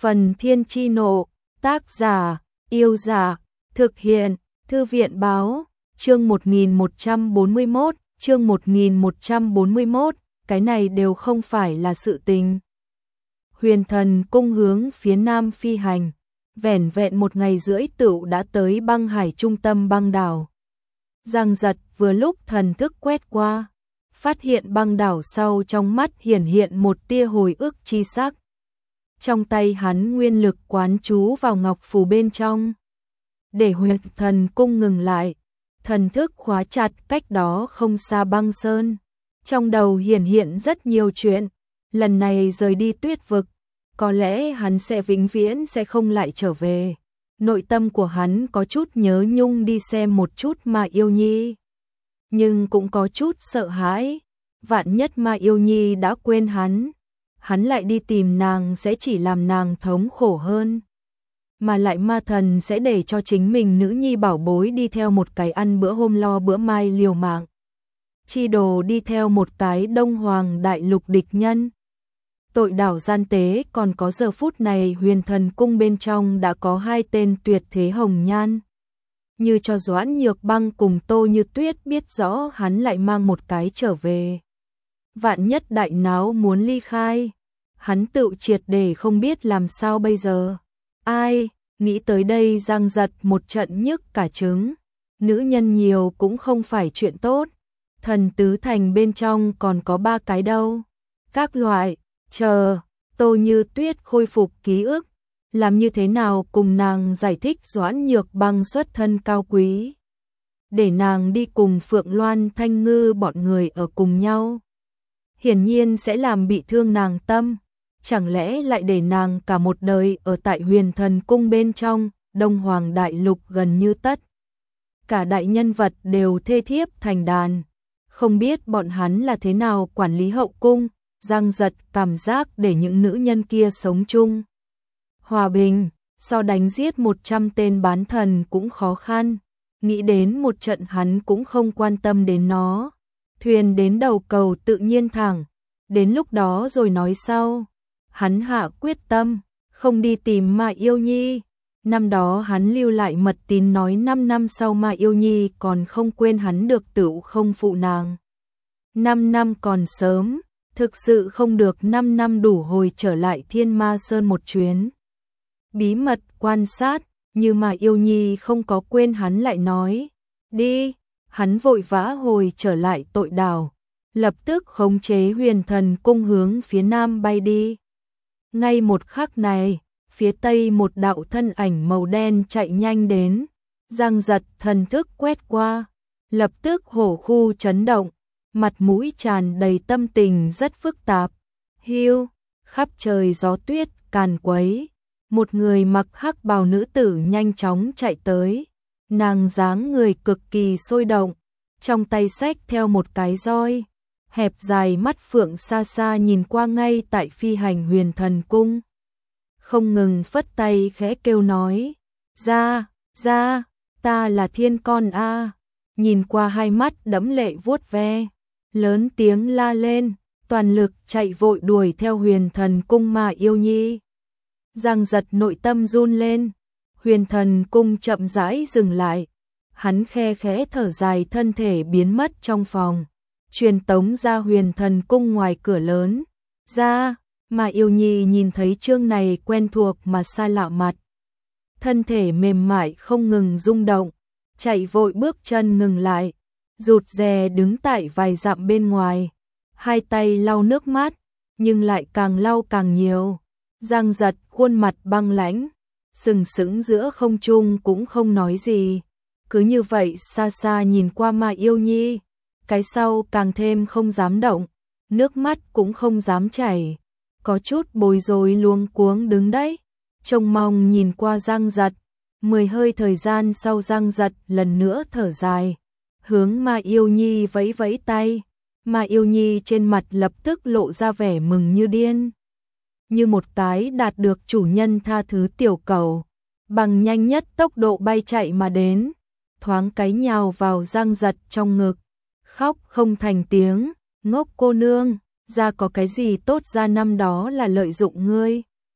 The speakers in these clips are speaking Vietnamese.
Phần Thiên Chi Nộ, tác giả, Yêu Giả, thực hiện, Thư viện Báo, chương 1141, cái này đều không phải là sự tình. Huyền Thần Cung hướng phía nam phi hành, vẻn vẹn 1 ngày rưỡi tựu đã tới băng hải trung tâm băng đảo. Giang Giật vừa lúc thần thức quét qua, phát hiện băng đảo sau trong mắt hiển hiện một tia hồi ức chi sắc. Trong tay hắn nguyên lực quán chú vào ngọc phù bên trong, để Huyền Thần Cung ngừng lại, thần thức khóa chặt cách đó không xa băng sơn. Trong đầu hiển hiện rất nhiều chuyện, lần này rời đi tuyết vực, có lẽ hắn sẽ vĩnh viễn sẽ không lại trở về. Nội tâm của hắn có chút nhớ nhung đi xem một chút Ma Yêu Nhi, nhưng cũng có chút sợ hãi, vạn nhất Ma Yêu Nhi đã quên hắn lại đi tìm nàng sẽ chỉ làm nàng thống khổ hơn. Mà lại ma thần sẽ để cho chính mình nữ nhi bảo bối đi theo một cái ăn bữa hôm lo bữa mai liều mạng. Chi đồ đi theo một cái Đông Hoàng đại lục địch nhân. Tội đảo gian tế, còn có giờ phút này Huyền Thần Cung bên trong đã có 2 tên tuyệt thế hồng nhan. Như cho Doãn Nhược Băng cùng Tô Như Tuyết biết rõ hắn lại mang một cái trở về. Vạn nhất đại náo muốn ly khai, hắn tự triệt để không biết làm sao bây giờ. Ai, nghĩ tới đây Giang Giật một trận nhức cả trứng. Nữ nhân nhiều cũng không phải chuyện tốt. Thần tứ thành bên trong còn có 3 cái đâu. Các loại, chờ, Tô Như Tuyết khôi phục ký ức. Làm như thế nào cùng nàng giải thích Doãn Nhược Băng xuất thân cao quý. Để nàng đi cùng Phượng Loan Thanh Ngư bọn người ở cùng nhau. Hiển nhiên sẽ làm bị thương nàng tâm. Chẳng lẽ lại để nàng cả một đời ở tại Huyền Thần Cung bên trong, Đông Hoàng đại lục gần như tất. Cả đại nhân vật đều thê thiếp thành đàn. Không biết bọn hắn là thế nào quản lý hậu cung. Giang Giật cảm giác để những nữ nhân kia sống chung hòa bình, so đánh giết 100 tên bán thần cũng khó khăn. Nghĩ đến một trận hắn cũng không quan tâm đến nó. Thuyền đến đầu cầu tự nhiên thẳng, đến lúc đó rồi nói sau. Hắn hạ quyết tâm, không đi tìm Ma Yêu Nhi. Năm đó hắn lưu lại mật tín nói 5 năm sau Ma Yêu Nhi còn không quên hắn được tựu không phụ nàng. 5 năm còn sớm, thực sự không được 5 năm đủ hồi trở lại Thiên Ma Sơn một chuyến. Bí mật quan sát, như Ma Yêu Nhi không có quên hắn lại nói. Đi, hắn vội vã hồi trở lại tội đảo, lập tức khống chế Huyền Thần Cung hướng phía nam bay đi. Ngay một khắc này, phía tây một đạo thân ảnh màu đen chạy nhanh đến. Giang Giật thần thức quét qua, lập tức hổ khu chấn động, mặt mũi tràn đầy tâm tình rất phức tạp. Hiu, khắp trời gió tuyết càn quấy, một người mặc hắc bào nữ tử nhanh chóng chạy tới. Nàng dáng người cực kỳ sôi động, trong tay xách theo một cái roi, hẹp dài mắt phượng xa xa nhìn qua ngay tại phi hành Huyền Thần Cung. Không ngừng phất tay khẽ kêu nói, ra, ta là thiên con a. Nhìn qua 2 mắt đẫm lệ vuốt ve, lớn tiếng la lên, toàn lực chạy vội đuổi theo Huyền Thần Cung Ma Yêu Nhi. Giang Giật nội tâm run lên, Huyền Thần Cung chậm rãi dừng lại, hắn khe khẽ thở dài, thân thể biến mất trong phòng. Truyền tống ra Huyền Thần Cung ngoài cửa lớn. Ra, Ma Yêu Nhi nhìn thấy chương này quen thuộc mà xa lạ mặt. Thân thể mềm mại không ngừng rung động, chạy vội bước chân ngừng lại, rụt rè đứng tại vài dặm bên ngoài. 2 tay lau nước mắt, nhưng lại càng lau càng nhiều. Giang Giật khuôn mặt băng lãnh, sừng sững giữa không trung cũng không nói gì. Cứ như vậy xa xa nhìn qua Ma Yêu Nhi. Cái sau càng thêm không dám động, nước mắt cũng không dám chảy, có chút bối rối luống cuống đứng đấy, trông mong nhìn qua Giang Giật. 10 hơi thời gian sau Giang Giật lần nữa thở dài, hướng Ma Yêu Nhi vẫy vẫy tay. Ma Yêu Nhi trên mặt lập tức lộ ra vẻ mừng như điên, như một cái đạt được chủ nhân tha thứ tiểu cầu, bằng nhanh nhất tốc độ bay chạy mà đến, thoáng cái nhào vào Giang Giật trong ngực. Khóc không thành tiếng, ngốc cô nương, ra có cái gì tốt, ra năm đó là lợi dụng ngươi.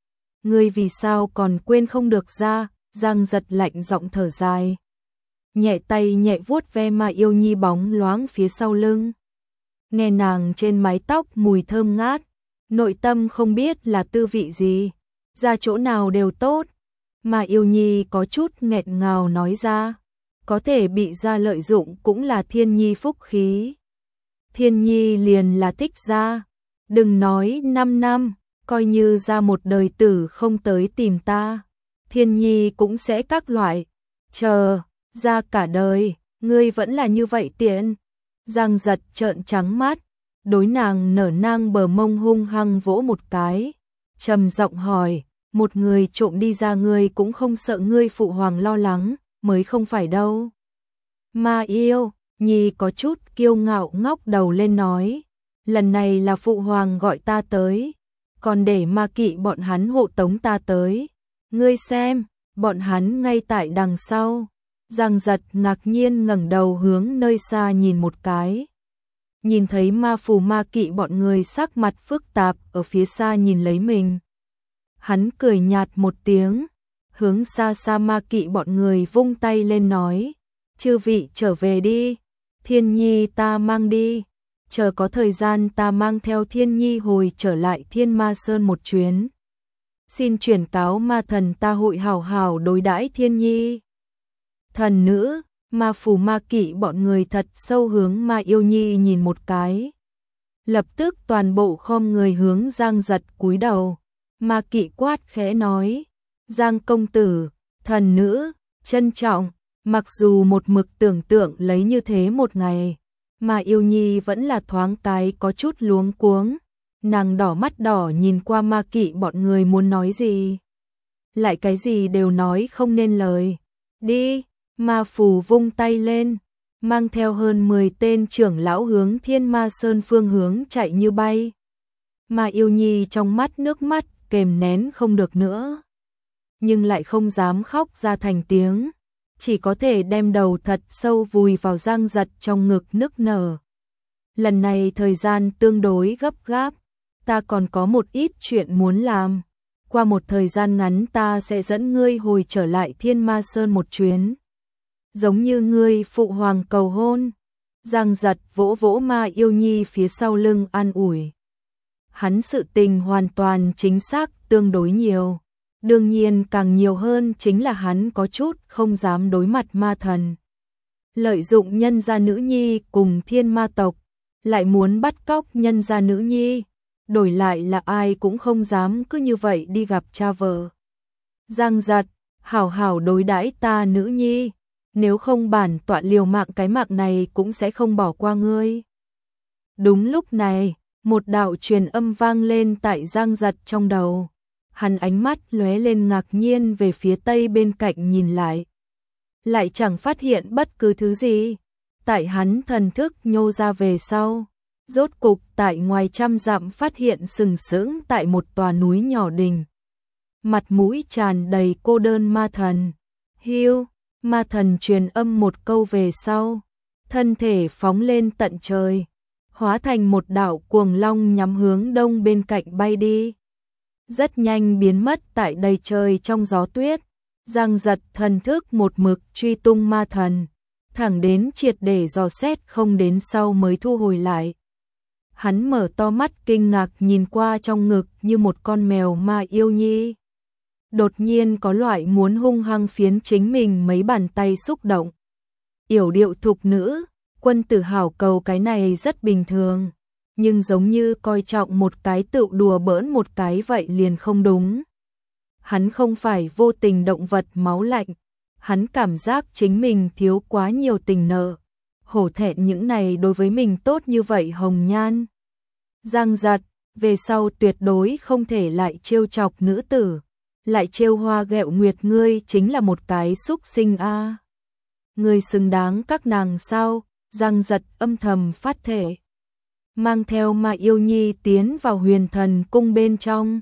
ngươi vì sao còn quên không được ra, Giang Giật lạnh giọng thở dài. Nhẹ tay nhẹ vuốt ve Ma Yêu Nhi bóng loáng phía sau lưng. Nghe nàng trên mái tóc mùi thơm ngát, nội tâm không biết là tư vị gì, ra chỗ nào đều tốt. Ma Yêu Nhi có chút nghẹn ngào nói ra, có thể bị ra lợi dụng cũng là Thiên Nhi phúc khí. Thiên Nhi liền là thích ra, đừng nói 5 năm, coi như ra một đời tử không tới tìm ta, Thiên Nhi cũng sẽ các loại, chờ, ra cả đời, ngươi vẫn là như vậy tiện. Giang Giật trợn trắng mắt, đối nàng nở nang bờ mông hung hăng vỗ một cái, trầm giọng hỏi, một người trộm đi ra ngươi cũng không sợ ngươi phụ hoàng lo lắng, mới không phải đâu. Ma Yêu Nhi có chút kiêu ngạo ngóc đầu lên nói, lần này là phụ hoàng gọi ta tới, còn để Ma Kỵ bọn hắn hộ tống ta tới, ngươi xem, bọn hắn ngay tại đằng sau. Giang Giật ngạc nhiên ngẩng đầu hướng nơi xa nhìn một cái. Nhìn thấy Ma Phù Ma Kỵ bọn người sắc mặt phức tạp ở phía xa nhìn lấy mình. Hắn cười nhạt một tiếng, hướng xa xa Ma Kỵ bọn người vung tay lên nói, chư vị trở về đi, Thiên Nhi ta mang đi, chờ có thời gian ta mang theo Thiên Nhi hồi trở lại Thiên Ma Sơn một chuyến. Xin chuyển cáo ma thần ta hội hảo hảo đối đãi Thiên Nhi. Thần nữ, Ma Phù Ma Kỵ bọn người thật sâu hướng Ma Yêu Nhi nhìn một cái. Lập tức toàn bộ khom người hướng Giang Giật cúi đầu. Ma Kỵ quát khẽ nói, Giang công tử, thần nữ, trân trọng, mặc dù một mực tưởng tượng lấy như thế một ngày, Ma Yêu Nhi vẫn là thoáng cái có chút luống cuống. Nàng đỏ mắt đỏ nhìn qua Ma Kỵ bọn người muốn nói gì. Lại cái gì đều nói không nên lời. Đi! Ma Phù vung tay lên, mang theo hơn 10 tên trưởng lão hướng Thiên Ma Sơn phương hướng chạy như bay. Ma Yêu Nhi trong mắt nước mắt kềm nén không được nữa, nhưng lại không dám khóc ra thành tiếng, chỉ có thể đem đầu thật sâu vùi vào Giang Giật trong ngực nức nở. Lần này thời gian tương đối gấp gáp, ta còn có một ít chuyện muốn làm, qua một thời gian ngắn ta sẽ dẫn ngươi hồi trở lại Thiên Ma Sơn một chuyến. Giống như ngươi phụ hoàng cầu hôn. Giang Giật vỗ vỗ Ma Yêu Nhi phía sau lưng an ủi. Hắn sự tình hoàn toàn chính xác tương đối nhiều. Đương nhiên càng nhiều hơn chính là hắn có chút không dám đối mặt ma thần. Lợi dụng nhân gia nữ nhi cùng thiên ma tộc, lại muốn bắt cóc nhân gia nữ nhi. Đổi lại là ai cũng không dám cứ như vậy đi gặp cha vợ. Giang Giật, hảo hảo đối đãi ta nữ nhi. Nếu không bản tọa liều mạng cái mạng này cũng sẽ không bỏ qua ngươi. Đúng lúc này, một đạo truyền âm vang lên tại Giang Giật trong đầu. Hắn ánh mắt lóe lên ngạc nhiên về phía tây bên cạnh nhìn lại. Lại chẳng phát hiện bất cứ thứ gì. Tại hắn thần thức nhô ra về sau. Rốt cục tại ngoài trăm dặm phát hiện sừng sững tại một tòa núi nhỏ đình. Mặt mũi tràn đầy cô đơn ma thần. Hiu! Ma thần truyền âm một câu về sau, thân thể phóng lên tận trời, hóa thành một đạo cuồng long nhắm hướng đông bên cạnh bay đi. Rất nhanh biến mất tại đầy trời trong gió tuyết. Giang Giật thần thức một mực truy tung ma thần, thẳng đến triệt để dò xét không đến sau mới thu hồi lại. Hắn mở to mắt kinh ngạc nhìn qua trong ngực như một con mèo Ma Yêu Nhi. Đột nhiên có loại muốn hung hăng phiến chính mình mấy bàn tay xúc động. Yểu điệu thục nữ, quân tử hảo cầu cái này rất bình thường, nhưng giống như coi trọng một cái tự đùa bỡn một cái vậy liền không đúng. Hắn không phải vô tình động vật máu lạnh, hắn cảm giác chính mình thiếu quá nhiều tình nợ, hổ thẹn những này đối với mình tốt như vậy hồng nhan. Giang Giật, về sau tuyệt đối không thể lại trêu chọc nữ tử. Lại trêu hoa ghẹo nguyệt, ngươi chính là một cái xúc sinh a. Ngươi xứng đáng các nàng sao? Giang Giật âm thầm phát thể. Mang theo Ma Yêu Nhi tiến vào Huyền Thần cung bên trong.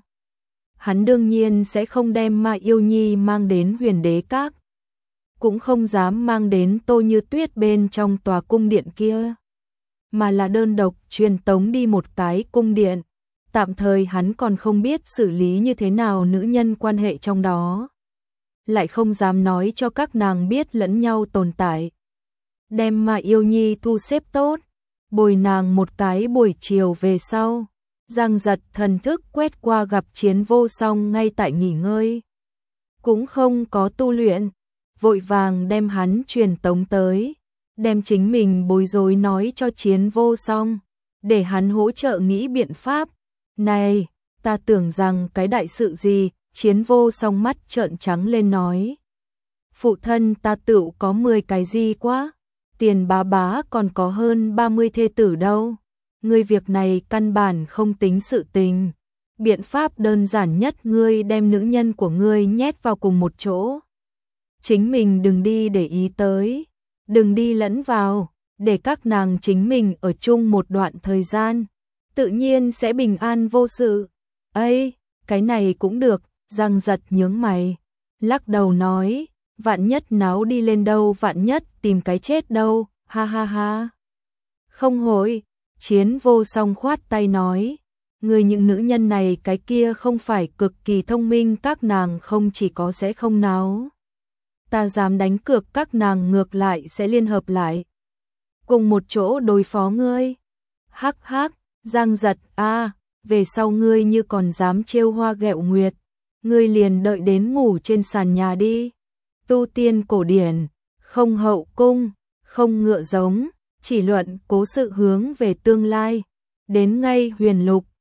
Hắn đương nhiên sẽ không đem Ma Yêu Nhi mang đến Huyền Đế Các. Cũng không dám mang đến Tô Như Tuyết bên trong tòa cung điện kia. Mà là đơn độc truyền tống đi một cái cung điện. Tạm thời hắn còn không biết xử lý như thế nào nữ nhân quan hệ trong đó. Lại không dám nói cho các nàng biết lẫn nhau tồn tại. Đem mà yêu nhi thu xếp tốt, bồi nàng một cái buổi chiều về sau. Giang Giật thần thức quét qua gặp Chiến Vô Song ngay tại nghỉ ngơi. Cũng không có tu luyện, vội vàng đem hắn truyền tống tới. Đem chính mình bối rối nói cho Chiến Vô Song, để hắn hỗ trợ nghĩ biện pháp. Này, ta tưởng rằng cái đại sự gì, Chiến Vô Song mắt trợn trắng lên nói. Phụ thân ta tựu có 10 cái gì quá, Tiền bá bá còn có hơn 30 thê tử đâu. Ngươi việc này căn bản không tính sự tình. Biện pháp đơn giản nhất ngươi đem nữ nhân của ngươi nhét vào cùng một chỗ. Chính mình đừng đi để ý tới, đừng đi lẫn vào, để các nàng chính mình ở chung một đoạn thời gian, tự nhiên sẽ bình an vô sự. Ây, cái này cũng được, Giang Giật nhướng mày, lắc đầu nói, vạn nhất náo đi lên đâu, vạn nhất tìm cái chết đâu, ha ha ha. Không hội, Chiến Vô Song khoát tay nói, người những nữ nhân này cái kia không phải cực kỳ thông minh, các nàng không chỉ có sẽ không náo. Ta dám đánh cược các nàng ngược lại sẽ liên hợp lại, cùng một chỗ đối phó ngươi. Hắc hắc, Giang Giật a, về sau ngươi như còn dám trêu Hoa ghẹo Nguyệt, ngươi liền đợi đến ngủ trên sàn nhà đi. Tu tiên cổ điển, không hậu cung, không ngựa giống, chỉ luận cố sự hướng về tương lai. Đến ngay Huyền Lục,